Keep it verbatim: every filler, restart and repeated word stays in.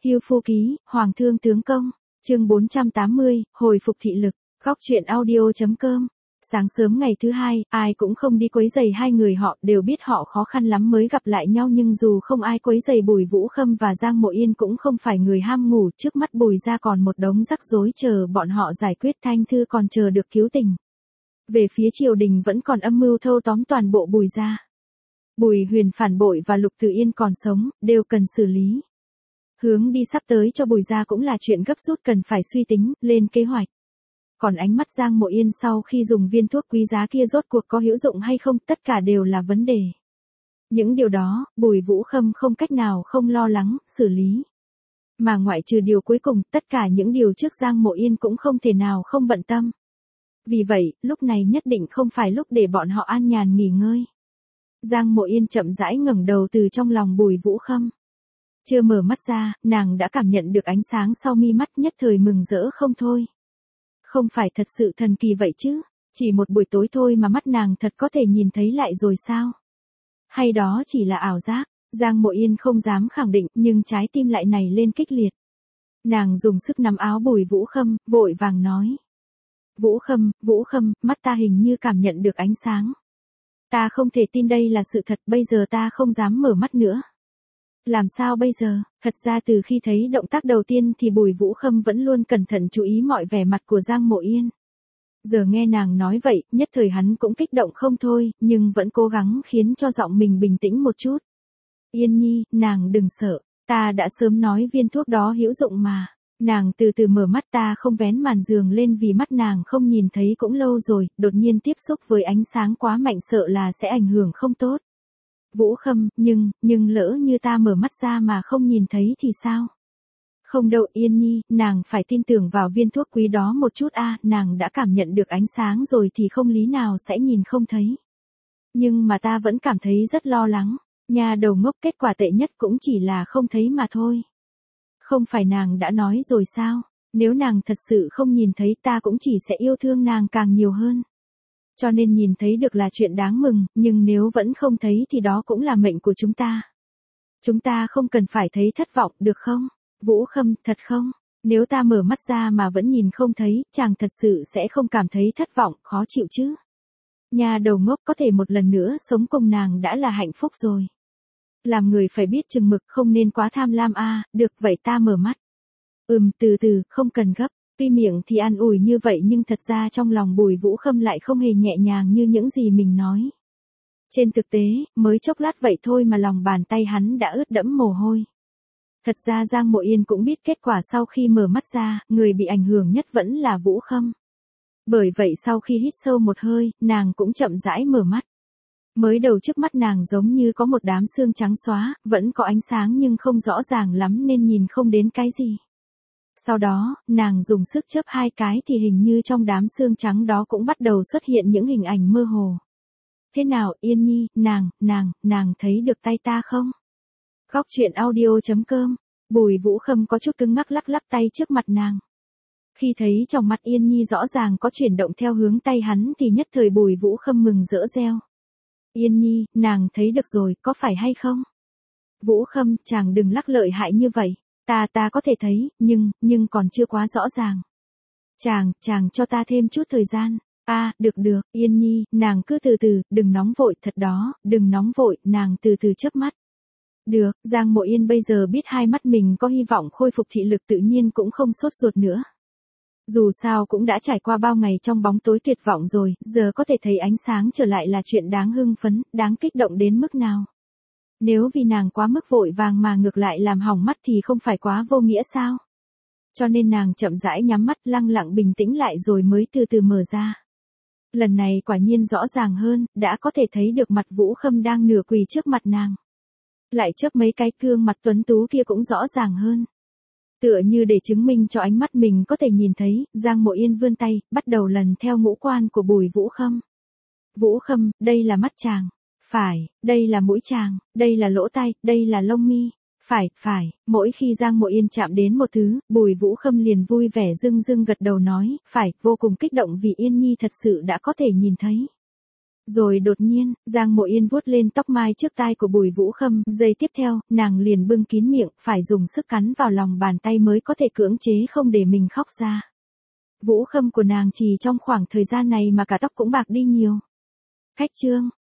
Hưu Phu Ký, Hoàng Thương Tướng Công, chương bốn trăm tám mươi, hồi phục thị lực, góc truyện audio.com. Sáng sớm ngày thứ hai, ai cũng không đi quấy rầy hai người họ, đều biết họ khó khăn lắm mới gặp lại nhau, nhưng dù không ai quấy rầy Bùi Vũ Khâm và Giang Mộ Yên cũng không phải người ham ngủ, trước mắt Bùi gia còn một đống rắc rối chờ bọn họ giải quyết, Thanh Thư còn chờ được cứu tình. Về phía triều đình vẫn còn âm mưu thâu tóm toàn bộ Bùi gia. Bùi Huyền phản bội và Lục Tử Yên còn sống, đều cần xử lý. Hướng đi sắp tới cho Bùi gia cũng là chuyện gấp rút cần phải suy tính, lên kế hoạch. Còn ánh mắt Giang Mộ Yên sau khi dùng viên thuốc quý giá kia rốt cuộc có hữu dụng hay không, tất cả đều là vấn đề. Những điều đó, Bùi Vũ Khâm không cách nào không lo lắng, xử lý. Mà ngoại trừ điều cuối cùng, tất cả những điều trước Giang Mộ Yên cũng không thể nào không bận tâm. Vì vậy, lúc này nhất định không phải lúc để bọn họ an nhàn nghỉ ngơi. Giang Mộ Yên chậm rãi ngẩng đầu từ trong lòng Bùi Vũ Khâm. Chưa mở mắt ra, nàng đã cảm nhận được ánh sáng sau mi mắt, nhất thời mừng rỡ không thôi. Không phải thật sự thần kỳ vậy chứ, chỉ một buổi tối thôi mà mắt nàng thật có thể nhìn thấy lại rồi sao? Hay đó chỉ là ảo giác? Giang Mộ Yên không dám khẳng định, nhưng trái tim lại nảy lên kích liệt. Nàng dùng sức nắm áo Bùi Vũ Khâm, vội vàng nói. Vũ Khâm, Vũ Khâm, mắt ta hình như cảm nhận được ánh sáng. Ta không thể tin đây là sự thật, bây giờ ta không dám mở mắt nữa. Làm sao bây giờ? Thật ra từ khi thấy động tác đầu tiên thì Bùi Vũ Khâm vẫn luôn cẩn thận chú ý mọi vẻ mặt của Giang Mộ Yên. Giờ nghe nàng nói vậy, nhất thời hắn cũng kích động không thôi, nhưng vẫn cố gắng khiến cho giọng mình bình tĩnh một chút. Yên Nhi, nàng đừng sợ, ta đã sớm nói viên thuốc đó hữu dụng mà. Nàng từ từ mở mắt, ta không vén màn giường lên vì mắt nàng không nhìn thấy cũng lâu rồi, đột nhiên tiếp xúc với ánh sáng quá mạnh sợ là sẽ ảnh hưởng không tốt. Vũ Khâm, nhưng, nhưng lỡ như ta mở mắt ra mà không nhìn thấy thì sao? Không đâu Yên Nhi, nàng phải tin tưởng vào viên thuốc quý đó một chút a, nàng đã cảm nhận được ánh sáng rồi thì không lý nào sẽ nhìn không thấy. Nhưng mà ta vẫn cảm thấy rất lo lắng, nhà đầu ngốc, kết quả tệ nhất cũng chỉ là không thấy mà thôi. Không phải nàng đã nói rồi sao, nếu nàng thật sự không nhìn thấy ta cũng chỉ sẽ yêu thương nàng càng nhiều hơn. Cho nên nhìn thấy được là chuyện đáng mừng, nhưng nếu vẫn không thấy thì đó cũng là mệnh của chúng ta. Chúng ta không cần phải thấy thất vọng, được không? Vũ Khâm, thật không? Nếu ta mở mắt ra mà vẫn nhìn không thấy, chàng thật sự sẽ không cảm thấy thất vọng, khó chịu chứ? Nhà đầu ngốc, có thể một lần nữa sống cùng nàng đã là hạnh phúc rồi. Làm người phải biết chừng mực, không nên quá tham lam a. À, được vậy ta mở mắt. Ừm, từ từ, không cần gấp. Tuy miệng thì an ủi như vậy nhưng thật ra trong lòng Bùi Vũ Khâm lại không hề nhẹ nhàng như những gì mình nói. Trên thực tế, mới chốc lát vậy thôi mà lòng bàn tay hắn đã ướt đẫm mồ hôi. Thật ra Giang Mộ Yên cũng biết kết quả sau khi mở mắt ra, người bị ảnh hưởng nhất vẫn là Vũ Khâm. Bởi vậy sau khi hít sâu một hơi, nàng cũng chậm rãi mở mắt. Mới đầu trước mắt nàng giống như có một đám sương trắng xóa, vẫn có ánh sáng nhưng không rõ ràng lắm nên nhìn không đến cái gì. Sau đó, nàng dùng sức chớp hai cái thì hình như trong đám sương trắng đó cũng bắt đầu xuất hiện những hình ảnh mơ hồ. Thế nào, Yên Nhi, nàng, nàng, nàng thấy được tay ta không? Góc truyện audio.com, Bùi Vũ Khâm có chút cứng ngắc lắc lắc tay trước mặt nàng. Khi thấy trong mắt Yên Nhi rõ ràng có chuyển động theo hướng tay hắn thì nhất thời Bùi Vũ Khâm mừng rỡ reo. Yên Nhi, nàng thấy được rồi, có phải hay không? Vũ Khâm, chàng đừng lắc lợi hại như vậy. Ta ta có thể thấy, nhưng, nhưng còn chưa quá rõ ràng. Chàng, chàng cho ta thêm chút thời gian. A, à, được được, Yên Nhi, nàng cứ từ từ, đừng nóng vội, thật đó, đừng nóng vội, nàng từ từ chớp mắt. Được, Giang Mộ Yên bây giờ biết hai mắt mình có hy vọng khôi phục thị lực tự nhiên cũng không sốt ruột nữa. Dù sao cũng đã trải qua bao ngày trong bóng tối tuyệt vọng rồi, giờ có thể thấy ánh sáng trở lại là chuyện đáng hưng phấn, đáng kích động đến mức nào. Nếu vì nàng quá mức vội vàng mà ngược lại làm hỏng mắt thì không phải quá vô nghĩa sao? Cho nên nàng chậm rãi nhắm mắt, lặng lặng bình tĩnh lại rồi mới từ từ mở ra. Lần này quả nhiên rõ ràng hơn, đã có thể thấy được mặt Vũ Khâm đang nửa quỳ trước mặt nàng. Lại chớp mấy cái gương mặt tuấn tú kia cũng rõ ràng hơn. Tựa như để chứng minh cho ánh mắt mình có thể nhìn thấy, Giang Mộ Yên vươn tay, bắt đầu lần theo ngũ quan của Bùi Vũ Khâm. Vũ Khâm, đây là mắt chàng. Phải, đây là mũi chàng, đây là lỗ tai, đây là lông mi. Phải, phải, mỗi khi Giang Mộ Yên chạm đến một thứ, Bùi Vũ Khâm liền vui vẻ rưng rưng gật đầu nói, phải, vô cùng kích động vì Yên Nhi thật sự đã có thể nhìn thấy. Rồi đột nhiên, Giang Mộ Yên vuốt lên tóc mai trước tai của Bùi Vũ Khâm, giây tiếp theo, nàng liền bưng kín miệng, phải dùng sức cắn vào lòng bàn tay mới có thể cưỡng chế không để mình khóc ra. Vũ Khâm của nàng chỉ trong khoảng thời gian này mà cả tóc cũng bạc đi nhiều. Khách trương,